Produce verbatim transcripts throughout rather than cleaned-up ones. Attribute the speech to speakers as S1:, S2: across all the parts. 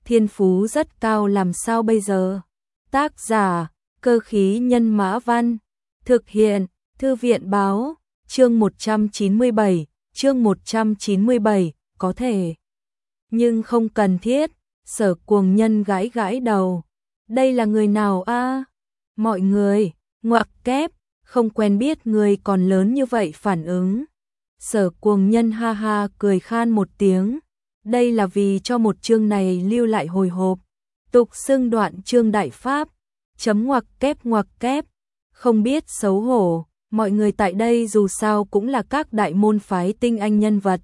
S1: thiên phú rất cao làm sao bây giờ? Tác giả, Cơ khí nhân mã văn, thực hiện, Thư viện báo, chương một trăm chín mươi bảy, chương một trăm chín mươi bảy, có thể. Nhưng không cần thiết, Sở Cuồng Nhân gãi gãi đầu. Đây là người nào a? Mọi người, ngoặc kép, không quen biết người còn lớn như vậy phản ứng. Sở Cuồng Nhân ha ha cười khan một tiếng. Đây là vì cho một chương này lưu lại hồi hộp. Tục xưng đoạn chương đại pháp. Chấm ngoặc kép ngoặc kép. Không biết xấu hổ, mọi người tại đây dù sao cũng là các đại môn phái tinh anh nhân vật.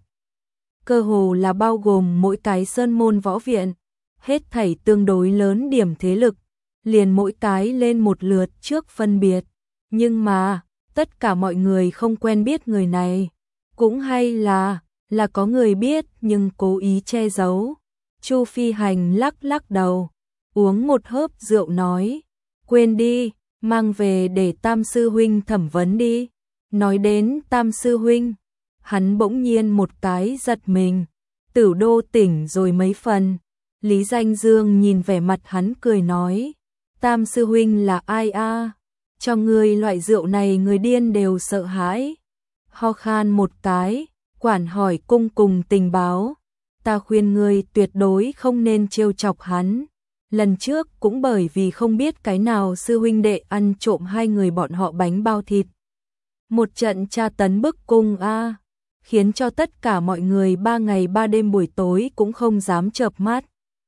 S1: Cơ hồ là bao gồm mỗi cái sơn môn võ viện. Hết thảy tương đối lớn điểm thế lực. Liền mỗi cái lên một lượt trước phân biệt. Nhưng mà, tất cả mọi người không quen biết người này. Cũng hay là, là có người biết nhưng cố ý che giấu. Chu Phi Hành lắc lắc đầu, uống một hớp rượu nói, quên đi, mang về để Tam Sư Huynh thẩm vấn đi. Nói đến Tam Sư Huynh, hắn bỗng nhiên một cái giật mình, Tử Đô tỉnh rồi mấy phần. Lý Danh Dương nhìn vẻ mặt hắn cười nói, Tam Sư Huynh là ai a? Cho người loại rượu này người điên đều sợ hãi. Ho khan một cái, quản hỏi cung cùng tình báo. Ta khuyên ngươi tuyệt đối không nên trêu chọc hắn. Lần trước cũng bởi vì không biết cái nào sư huynh đệ ăn trộm hai người bọn họ bánh bao thịt. Một trận tra tấn bức cung a, khiến cho tất cả mọi người ba ngày ba đêm buổi tối cũng không dám chợp mắt.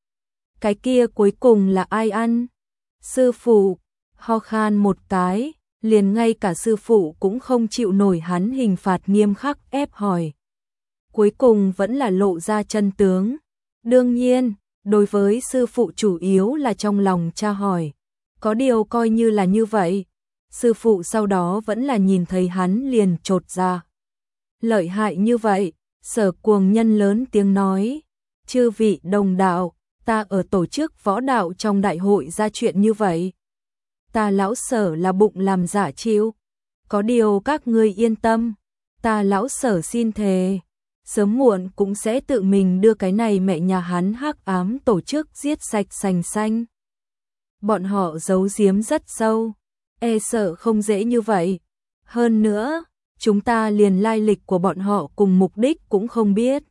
S1: Cái kia cuối cùng là ai ăn? Sư phụ, ho khan một cái, liền ngay cả sư phụ cũng không chịu nổi hắn hình phạt nghiêm khắc ép hỏi. Cuối cùng vẫn là lộ ra chân tướng. Đương nhiên, đối với sư phụ chủ yếu là trong lòng tra hỏi. Có điều coi như là như vậy, sư phụ sau đó vẫn là nhìn thấy hắn liền chột ra. Lợi hại như vậy, Sở Cuồng Nhân lớn tiếng nói, chư vị đồng đạo, ta ở tổ chức võ đạo trong đại hội ra chuyện như vậy. Ta lão Sở là bụng làm giả chịu. Có điều các ngươi yên tâm, ta lão Sở xin thề, sớm muộn cũng sẽ tự mình đưa cái này mẹ nhà hắn hắc ám tổ chức giết sạch sành xanh. Bọn họ giấu giếm rất sâu, e sợ không dễ như vậy. Hơn nữa, chúng ta liền lai lịch của bọn họ cùng mục đích cũng không biết.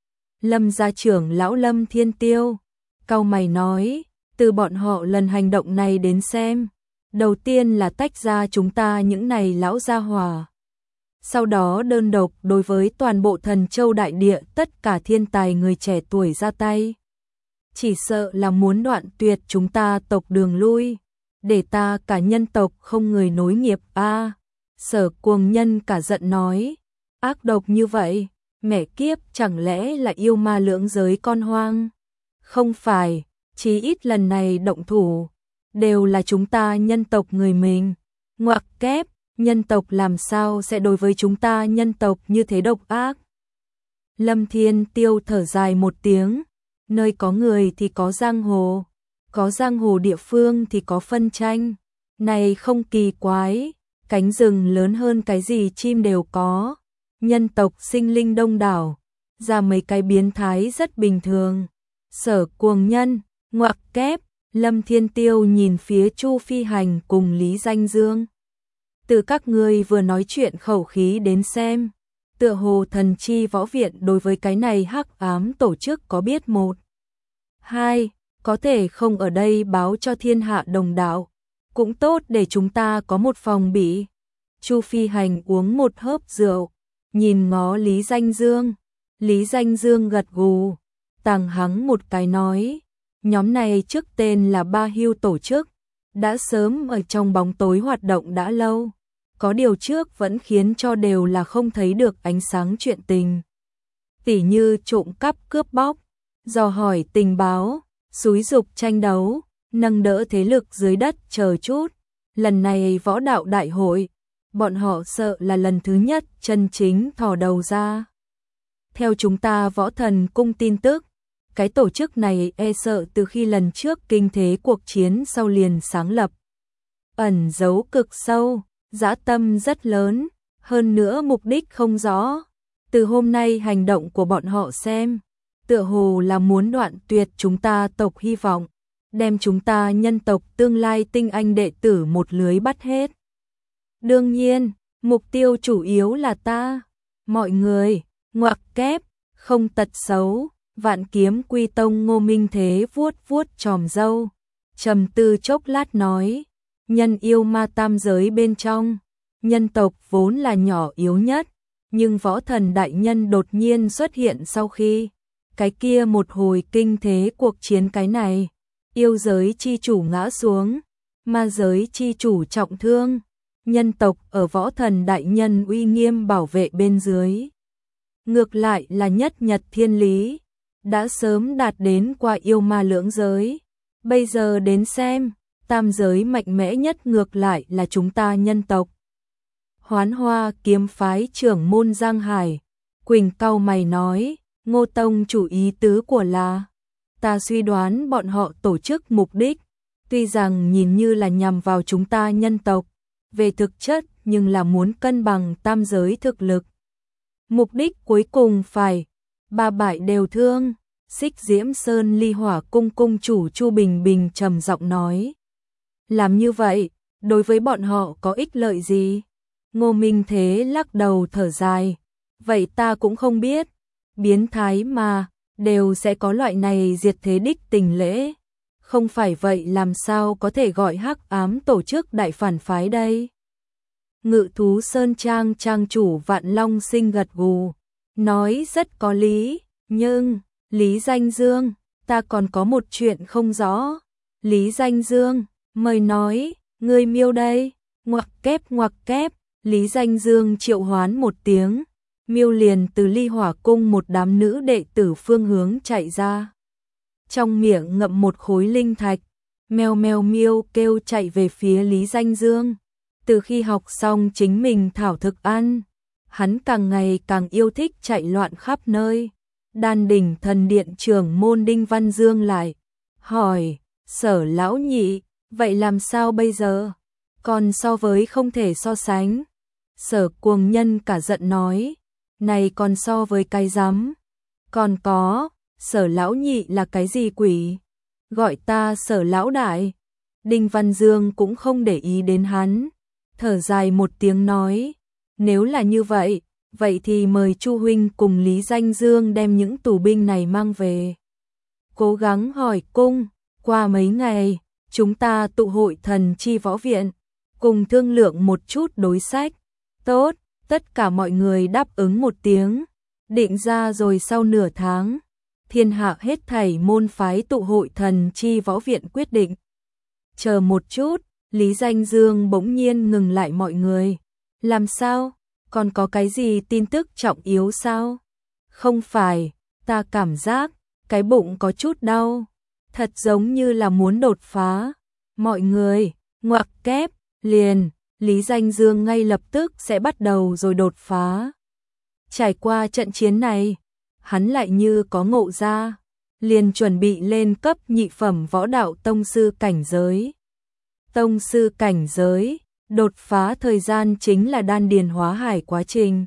S1: Lâm gia trưởng lão Lâm Thiên Tiêu, cau mày nói, từ bọn họ lần hành động này đến xem, đầu tiên là tách ra chúng ta những này lão gia hỏa. Sau đó đơn độc đối với toàn bộ Thần Châu đại địa tất cả thiên tài người trẻ tuổi ra tay. Chỉ sợ là muốn đoạn tuyệt chúng ta tộc đường lui, để ta cả nhân tộc không người nối nghiệp a. À, Sở Cuồng Nhân cả giận nói, ác độc như vậy, mẹ kiếp chẳng lẽ là yêu ma lưỡng giới con hoang? Không phải, chí ít lần này động thủ, đều là chúng ta nhân tộc người mình. Ngoặc kép, nhân tộc làm sao sẽ đối với chúng ta nhân tộc như thế độc ác? Lâm Thiên Tiêu thở dài một tiếng, nơi có người thì có giang hồ, có giang hồ địa phương thì có phân tranh. Này không kỳ quái, cánh rừng lớn hơn cái gì chim đều có. Nhân tộc sinh linh đông đảo, ra mấy cái biến thái rất bình thường. Sở Cuồng Nhân, ngoặc kép, Lâm Thiên Tiêu nhìn phía Chu Phi Hành cùng Lý Danh Dương. Từ các ngươi vừa nói chuyện khẩu khí đến xem, tựa hồ Thần Chi võ viện đối với cái này hắc ám tổ chức có biết một. Hai, có thể không ở đây báo cho thiên hạ đồng đạo, cũng tốt để chúng ta có một phòng bị. Chu Phi Hành uống một hớp rượu, nhìn ngó Lý Danh Dương. Lý Danh Dương gật gù, tàng hắng một cái nói, nhóm này trước tên là Ba Hưu tổ chức, đã sớm ở trong bóng tối hoạt động đã lâu. Có điều trước vẫn khiến cho đều là không thấy được ánh sáng chuyện tình. Tỉ như trộm cắp cướp bóc, dò hỏi tình báo, xúi dục tranh đấu, nâng đỡ thế lực dưới đất chờ chút. Lần này võ đạo đại hội, bọn họ sợ là lần thứ nhất chân chính thò đầu ra. Theo chúng ta Võ Thần Cung tin tức, cái tổ chức này e sợ từ khi lần trước kinh thế cuộc chiến sau liền sáng lập. Ẩn giấu cực sâu, dã tâm rất lớn, hơn nữa mục đích không rõ. Từ hôm nay hành động của bọn họ xem, tựa hồ là muốn đoạn tuyệt chúng ta tộc hy vọng, đem chúng ta nhân tộc tương lai tinh anh đệ tử một lưới bắt hết. Đương nhiên, mục tiêu chủ yếu là ta. Mọi người, ngoặc kép, không tật xấu, Vạn Kiếm Quy Tông Ngô Minh Thế vuốt vuốt chòm râu, trầm tư chốc lát nói, nhân yêu ma tam giới bên trong, nhân tộc vốn là nhỏ yếu nhất, nhưng võ thần đại nhân đột nhiên xuất hiện sau khi cái kia một hồi kinh thế cuộc chiến cái này, yêu giới chi chủ ngã xuống, ma giới chi chủ trọng thương, nhân tộc ở võ thần đại nhân uy nghiêm bảo vệ bên dưới. Ngược lại là nhất nhật thiên lý, đã sớm đạt đến qua yêu ma lưỡng giới. Bây giờ đến xem, tam giới mạnh mẽ nhất ngược lại là chúng ta nhân tộc. Hoán Hoa kiếm phái trưởng môn Giang Hải, Quỳnh cau mày nói, Ngô Tông chủ ý tứ của là, ta suy đoán bọn họ tổ chức mục đích, tuy rằng nhìn như là nhằm vào chúng ta nhân tộc, về thực chất nhưng là muốn cân bằng tam giới thực lực. Mục đích cuối cùng phải, ba bại đều thương. Xích Diễm Sơn Ly Hỏa cung cung chủ Chu Bình Bình trầm giọng nói. Làm như vậy, đối với bọn họ có ích lợi gì? Ngô Minh Thế lắc đầu thở dài. Vậy ta cũng không biết. Biến thái mà, đều sẽ có loại này diệt thế đích tình lễ. Không phải vậy làm sao có thể gọi hắc ám tổ chức đại phản phái đây? Ngự thú Sơn Trang trang chủ Vạn Long Sinh gật gù, nói rất có lý, nhưng... Lý Danh Dương, ta còn có một chuyện không rõ. Lý Danh Dương, mời nói, ngươi miêu đây, ngoặc kép ngoặc kép, Lý Danh Dương triệu hoán một tiếng, miêu liền từ Ly Hỏa cung một đám nữ đệ tử phương hướng chạy ra. Trong miệng ngậm một khối linh thạch, meo meo miêu kêu chạy về phía Lý Danh Dương. Từ khi học xong chính mình thảo thực ăn, hắn càng ngày càng yêu thích chạy loạn khắp nơi. Đan đỉnh thần điện trưởng môn Đinh Văn Dương lại hỏi, Sở lão nhị, vậy làm sao bây giờ? Còn so với không thể so sánh. Sở cuồng nhân cả giận nói, này còn so với cái rắm. Còn có, Sở lão nhị là cái gì quỷ? Gọi ta Sở lão đại. Đinh Văn Dương cũng không để ý đến hắn, thở dài một tiếng nói, nếu là như vậy, vậy thì mời Chu huynh cùng Lý Danh Dương đem những tù binh này mang về. Cố gắng hỏi cung, qua mấy ngày, chúng ta tụ hội thần chi võ viện, cùng thương lượng một chút đối sách. Tốt, tất cả mọi người đáp ứng một tiếng, định ra rồi sau nửa tháng, thiên hạ hết thảy môn phái tụ hội thần chi võ viện quyết định. Chờ một chút, Lý Danh Dương bỗng nhiên ngừng lại mọi người. Làm sao? Còn có cái gì tin tức trọng yếu sao? Không phải, ta cảm giác, cái bụng có chút đau, thật giống như là muốn đột phá. Mọi người, ngoặc kép, liền, Lý Danh Dương ngay lập tức sẽ bắt đầu rồi đột phá. Trải qua trận chiến này, hắn lại như có ngộ ra, liền chuẩn bị lên cấp nhị phẩm võ đạo tông sư cảnh giới. Tông sư cảnh giới, đột phá thời gian chính là đan điền hóa hải quá trình.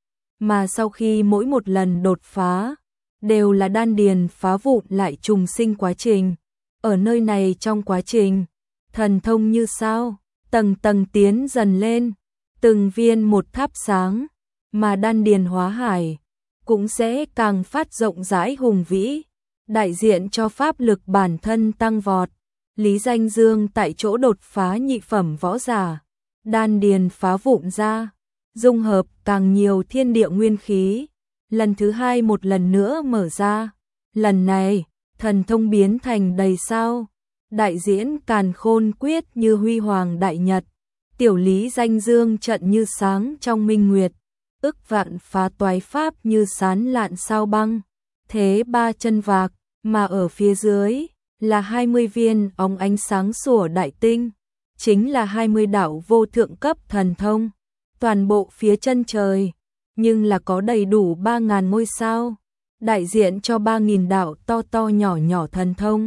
S1: Mà sau khi mỗi một lần đột phá, đều là đan điền phá vụn lại trùng sinh quá trình. Ở nơi này trong quá trình, thần thông như sao, tầng tầng tiến dần lên, từng viên một thắp sáng, mà đan điền hóa hải cũng sẽ càng phát rộng rãi hùng vĩ, đại diện cho pháp lực bản thân tăng vọt. Lý Danh Dương tại chỗ đột phá nhị phẩm võ giả, đan điền phá vụn ra, dung hợp càng nhiều thiên địa nguyên khí, lần thứ hai một lần nữa mở ra. Lần này, thần thông biến thành đầy sao, đại diễn càn khôn quyết như huy hoàng đại nhật, tiểu Lý Danh Dương trận như sáng trong minh nguyệt, ức vạn phá toái pháp như sán lạn sao băng, thế ba chân vạc, mà ở phía dưới là hai mươi viên óng ánh sáng sủa đại tinh, chính là hai mươi đạo vô thượng cấp thần thông, toàn bộ phía chân trời, nhưng là có đầy đủ ba ngàn ngôi sao, đại diện cho ba nghìn đạo to to nhỏ nhỏ thần thông.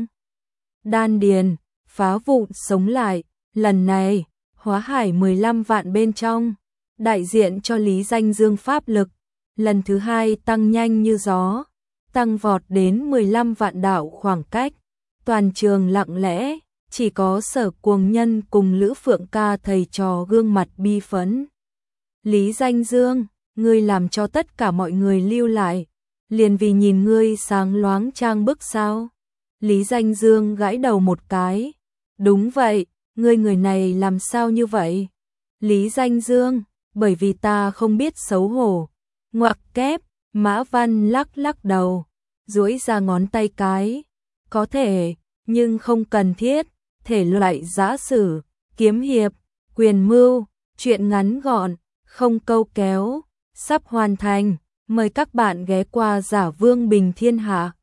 S1: Đan điền, phá vụn sống lại, lần này, hóa hải mười lăm vạn bên trong, đại diện cho Lý Danh Dương pháp lực, lần thứ hai tăng nhanh như gió, tăng vọt đến mười lăm vạn đạo khoảng cách. Toàn trường lặng lẽ, chỉ có Sở Cuồng Nhân cùng Lữ Phượng Ca thầy trò gương mặt bi phẫn. Lý Danh Dương, ngươi làm cho tất cả mọi người lưu lại, liền vì nhìn ngươi sáng loáng trang bức sao? Lý Danh Dương gãi đầu một cái. Đúng vậy, ngươi người này làm sao như vậy? Lý Danh Dương, bởi vì ta không biết xấu hổ. Ngoặc kép, Mã Văn lắc lắc đầu, duỗi ra ngón tay cái. Có thể, nhưng không cần thiết. Thể loại giã sử, kiếm hiệp, quyền mưu, truyện ngắn gọn, không câu kéo, sắp hoàn thành. Mời các bạn ghé qua Giả Vương Bình Thiên Hạ.